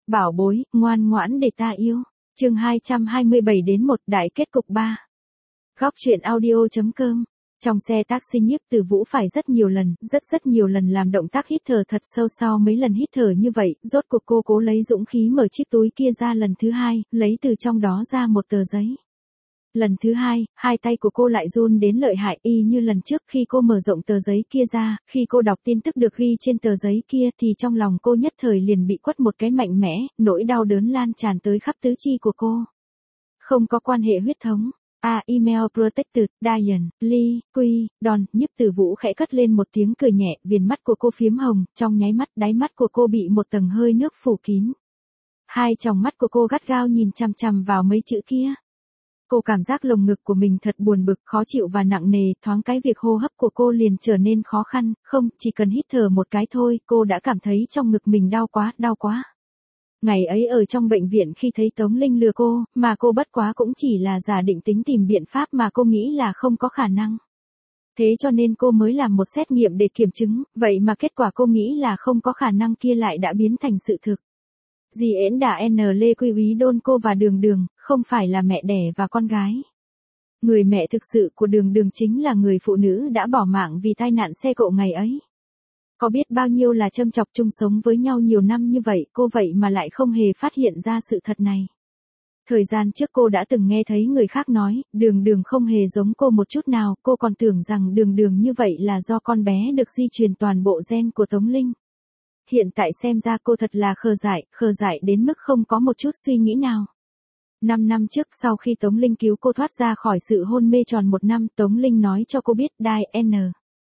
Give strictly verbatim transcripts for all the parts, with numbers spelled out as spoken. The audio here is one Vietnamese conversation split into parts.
bảo bối, ngoan ngoãn để ta yêu. Chương hai trăm hai mươi bảy đến một đại kết cục ba. Góc truyện audio chấm com. Trong xe taxi Nhiếp Từ Vũ phải rất nhiều lần, rất rất nhiều lần làm động tác hít thở thật sâu. Sau mấy lần hít thở như vậy, rốt cuộc cô cố lấy dũng khí mở chiếc túi kia ra lần thứ hai, lấy từ trong đó ra một tờ giấy. Lần thứ hai, hai tay của cô lại run đến lợi hại y như lần trước khi cô mở rộng tờ giấy kia ra, khi cô đọc tin tức được ghi trên tờ giấy kia thì trong lòng cô nhất thời liền bị quất một cái mạnh mẽ, nỗi đau đớn lan tràn tới khắp tứ chi của cô. Không có quan hệ huyết thống. A email protected, Diane, Lee, Quy, Don, Nhiếp Từ Vũ khẽ cất lên một tiếng cười nhẹ, viền mắt của cô phiếm hồng, trong nháy mắt đáy mắt của cô bị một tầng hơi nước phủ kín. Hai tròng mắt của cô gắt gao nhìn chằm chằm vào mấy chữ kia. Cô cảm giác lồng ngực của mình thật buồn bực, khó chịu và nặng nề, thoáng cái việc hô hấp của cô liền trở nên khó khăn, không, chỉ cần hít thở một cái thôi, cô đã cảm thấy trong ngực mình đau quá, đau quá. Ngày ấy ở trong bệnh viện khi thấy Tống Linh lừa cô, mà cô bất quá cũng chỉ là giả định tính tìm biện pháp mà cô nghĩ là không có khả năng. Thế cho nên cô mới làm một xét nghiệm để kiểm chứng, vậy mà kết quả cô nghĩ là không có khả năng kia lại đã biến thành sự thực. Dì Ễn đã N Lê Quy Úy Đôn cô và Đường Đường, không phải là mẹ đẻ và con gái. Người mẹ thực sự của Đường Đường chính là người phụ nữ đã bỏ mạng vì tai nạn xe cộ ngày ấy. Có biết bao nhiêu là châm chọc chung sống với nhau nhiều năm như vậy, cô vậy mà lại không hề phát hiện ra sự thật này. Thời gian trước cô đã từng nghe thấy người khác nói, Đường Đường không hề giống cô một chút nào, cô còn tưởng rằng Đường Đường như vậy là do con bé được di truyền toàn bộ gen của Tống Linh. Hiện tại xem ra cô thật là khờ dại, khờ dại đến mức không có một chút suy nghĩ nào. Năm năm trước sau khi Tống Linh cứu cô thoát ra khỏi sự hôn mê tròn một năm, Tống Linh nói cho cô biết Đai N.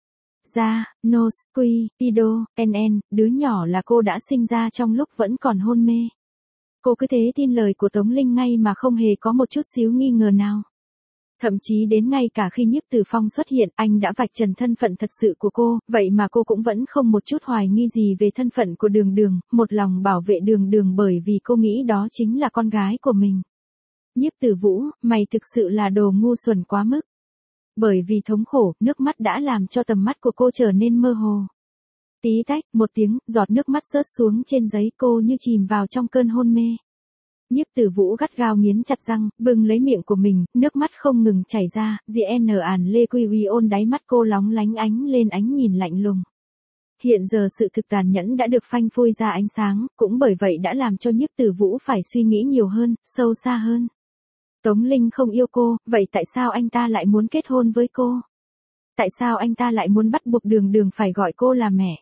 Ra, Nos, Quy, Ido, N N, đứa nhỏ là cô đã sinh ra trong lúc vẫn còn hôn mê. Cô cứ thế tin lời của Tống Linh ngay mà không hề có một chút xíu nghi ngờ nào. Thậm chí đến ngay cả khi Nhiếp Từ Phong xuất hiện, anh đã vạch trần thân phận thật sự của cô, vậy mà cô cũng vẫn không một chút hoài nghi gì về thân phận của Đường Đường, một lòng bảo vệ Đường Đường bởi vì cô nghĩ đó chính là con gái của mình. Nhiếp Từ Vũ, mày thực sự là đồ ngu xuẩn quá mức. Bởi vì thống khổ, nước mắt đã làm cho tầm mắt của cô trở nên mơ hồ. Tí tách, một tiếng, giọt nước mắt rớt xuống trên giấy, cô như chìm vào trong cơn hôn mê. Nhiếp Từ Vũ gắt gao nghiến chặt răng, bưng lấy miệng của mình, nước mắt không ngừng chảy ra, dì N ản Lê Quy Uy ôn đáy mắt cô lóng lánh ánh lên ánh nhìn lạnh lùng. Hiện giờ sự thực tàn nhẫn đã được phanh phui ra ánh sáng, cũng bởi vậy đã làm cho Nhiếp Từ Vũ phải suy nghĩ nhiều hơn, sâu xa hơn. Tống Linh không yêu cô, vậy tại sao anh ta lại muốn kết hôn với cô? Tại sao anh ta lại muốn bắt buộc Đường Đường phải gọi cô là mẹ?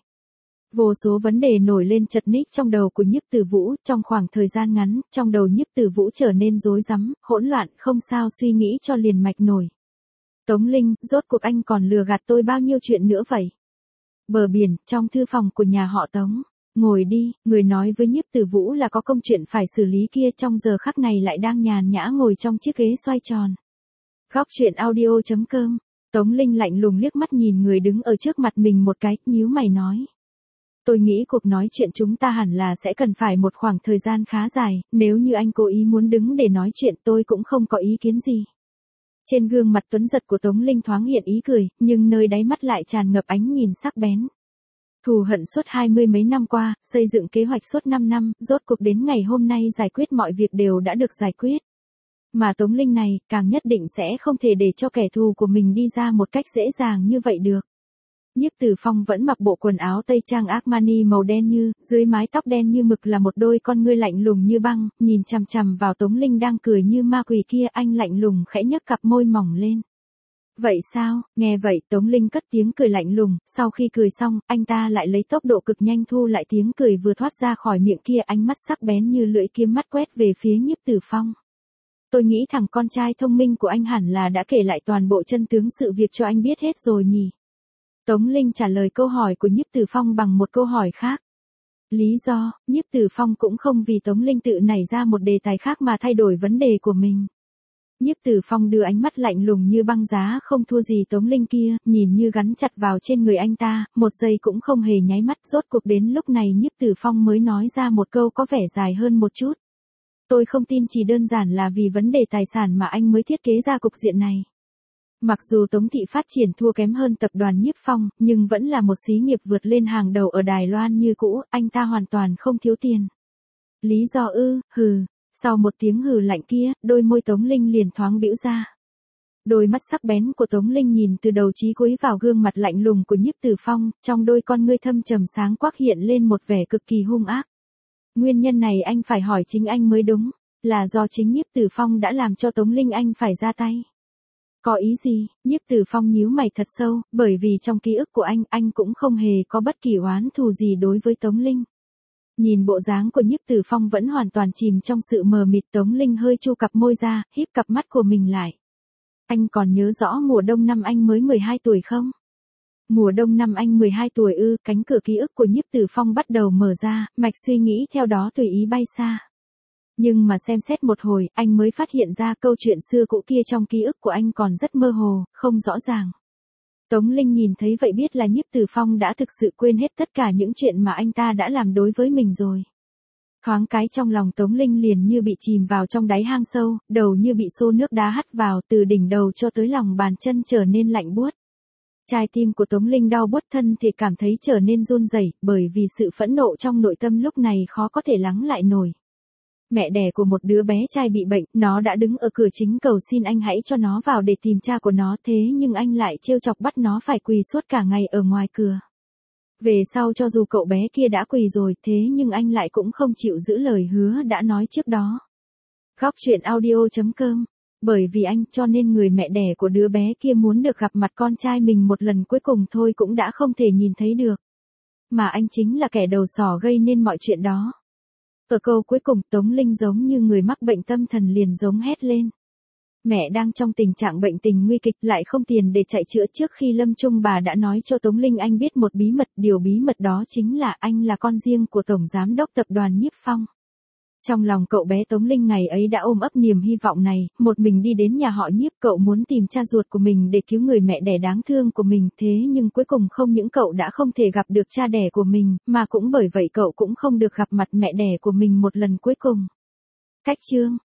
Vô số vấn đề nổi lên chật ních trong đầu của Nhiếp Từ Vũ, trong khoảng thời gian ngắn, trong đầu Nhiếp Từ Vũ trở nên rối rắm, hỗn loạn, không sao suy nghĩ cho liền mạch nổi. Tống Linh, rốt cuộc anh còn lừa gạt tôi bao nhiêu chuyện nữa vậy? Bờ biển, trong thư phòng của nhà họ Tống. Ngồi đi, người nói với Nhiếp Từ Vũ là có công chuyện phải xử lý kia trong giờ khắc này lại đang nhàn nhã ngồi trong chiếc ghế xoay tròn. Góc truyện audio chấm com. Tống Linh lạnh lùng liếc mắt nhìn người đứng ở trước mặt mình một cái, nhíu mày nói. Tôi nghĩ cuộc nói chuyện chúng ta hẳn là sẽ cần phải một khoảng thời gian khá dài, nếu như anh cố ý muốn đứng để nói chuyện tôi cũng không có ý kiến gì. Trên gương mặt tuấn giật của Tống Linh thoáng hiện ý cười, nhưng nơi đáy mắt lại tràn ngập ánh nhìn sắc bén. Thù hận suốt hai mươi mấy năm qua, xây dựng kế hoạch suốt năm năm, rốt cuộc đến ngày hôm nay giải quyết mọi việc đều đã được giải quyết. Mà Tống Linh này, càng nhất định sẽ không thể để cho kẻ thù của mình đi ra một cách dễ dàng như vậy được. Nhiếp Từ Phong vẫn mặc bộ quần áo tây trang Armani màu đen như, dưới mái tóc đen như mực là một đôi con ngươi lạnh lùng như băng, nhìn chằm chằm vào Tống Linh đang cười như ma quỷ kia, anh lạnh lùng khẽ nhấc cặp môi mỏng lên. Vậy sao? Nghe vậy, Tống Linh cất tiếng cười lạnh lùng, sau khi cười xong, anh ta lại lấy tốc độ cực nhanh thu lại tiếng cười vừa thoát ra khỏi miệng kia, ánh mắt sắc bén như lưỡi kiếm mắt quét về phía Nhiếp Từ Phong. Tôi nghĩ thằng con trai thông minh của anh hẳn là đã kể lại toàn bộ chân tướng sự việc cho anh biết hết rồi nhỉ? Tống Linh trả lời câu hỏi của Nhiếp Từ Phong bằng một câu hỏi khác. Lý do, Nhiếp Từ Phong cũng không vì Tống Linh tự nảy ra một đề tài khác mà thay đổi vấn đề của mình. Nhiếp Từ Phong đưa ánh mắt lạnh lùng như băng giá không thua gì Tống Linh kia, nhìn như gắn chặt vào trên người anh ta, một giây cũng không hề nháy mắt, rốt cuộc đến lúc này Nhiếp Từ Phong mới nói ra một câu có vẻ dài hơn một chút. Tôi không tin chỉ đơn giản là vì vấn đề tài sản mà anh mới thiết kế ra cục diện này. Mặc dù Tống Thị phát triển thua kém hơn tập đoàn Nhiếp Phong, nhưng vẫn là một xí nghiệp vượt lên hàng đầu ở Đài Loan như cũ, anh ta hoàn toàn không thiếu tiền. Lý do ư, hừ, sau một tiếng hừ lạnh kia, đôi môi Tống Linh liền thoáng bĩu ra. Đôi mắt sắc bén của Tống Linh nhìn từ đầu chí cuối vào gương mặt lạnh lùng của Nhiếp Tử Phong, trong đôi con ngươi thâm trầm sáng quắc hiện lên một vẻ cực kỳ hung ác. Nguyên nhân này anh phải hỏi chính anh mới đúng, là do chính Nhiếp Tử Phong đã làm cho Tống Linh anh phải ra tay. Có ý gì? Nhiếp Tử Phong nhíu mày thật sâu, bởi vì trong ký ức của anh, anh cũng không hề có bất kỳ oán thù gì đối với Tống Linh. Nhìn bộ dáng của Nhiếp Tử Phong vẫn hoàn toàn chìm trong sự mờ mịt, Tống Linh hơi chu cặp môi ra, híp cặp mắt của mình lại. Anh còn nhớ rõ mùa đông năm anh mới mười hai tuổi không? Mùa đông năm anh mười hai tuổi ư, cánh cửa ký ức của Nhiếp Tử Phong bắt đầu mở ra, mạch suy nghĩ theo đó tùy ý bay xa. Nhưng mà xem xét một hồi, anh mới phát hiện ra câu chuyện xưa cũ kia trong ký ức của anh còn rất mơ hồ, không rõ ràng. Tống Linh nhìn thấy vậy biết là Nhiếp Tử Phong đã thực sự quên hết tất cả những chuyện mà anh ta đã làm đối với mình rồi. Thoáng cái trong lòng Tống Linh liền như bị chìm vào trong đáy hang sâu, đầu như bị xô nước đá hắt vào, từ đỉnh đầu cho tới lòng bàn chân trở nên lạnh buốt. Trái tim của Tống Linh đau buốt, thân thì cảm thấy trở nên run rẩy, bởi vì sự phẫn nộ trong nội tâm lúc này khó có thể lắng lại nổi. Mẹ đẻ của một đứa bé trai bị bệnh, nó đã đứng ở cửa chính cầu xin anh hãy cho nó vào để tìm cha của nó, thế nhưng anh lại trêu chọc bắt nó phải quỳ suốt cả ngày ở ngoài cửa. Về sau cho dù cậu bé kia đã quỳ rồi, thế nhưng anh lại cũng không chịu giữ lời hứa đã nói trước đó. Góc truyện audio chấm com. Bởi vì anh cho nên người mẹ đẻ của đứa bé kia muốn được gặp mặt con trai mình một lần cuối cùng thôi cũng đã không thể nhìn thấy được. Mà anh chính là kẻ đầu sỏ gây nên mọi chuyện đó. Ở câu cuối cùng Tống Linh giống như người mắc bệnh tâm thần liền giống hét lên. Mẹ đang trong tình trạng bệnh tình nguy kịch lại không tiền để chạy chữa, trước khi lâm chung bà đã nói cho Tống Linh anh biết một bí mật, điều bí mật đó chính là anh là con riêng của Tổng Giám đốc Tập đoàn Nhiếp Phong. Trong lòng cậu bé Tống Linh ngày ấy đã ôm ấp niềm hy vọng này, một mình đi đến nhà họ Nhiếp, cậu muốn tìm cha ruột của mình để cứu người mẹ đẻ đáng thương của mình, thế nhưng cuối cùng không những cậu đã không thể gặp được cha đẻ của mình, mà cũng bởi vậy cậu cũng không được gặp mặt mẹ đẻ của mình một lần cuối cùng. Cách chương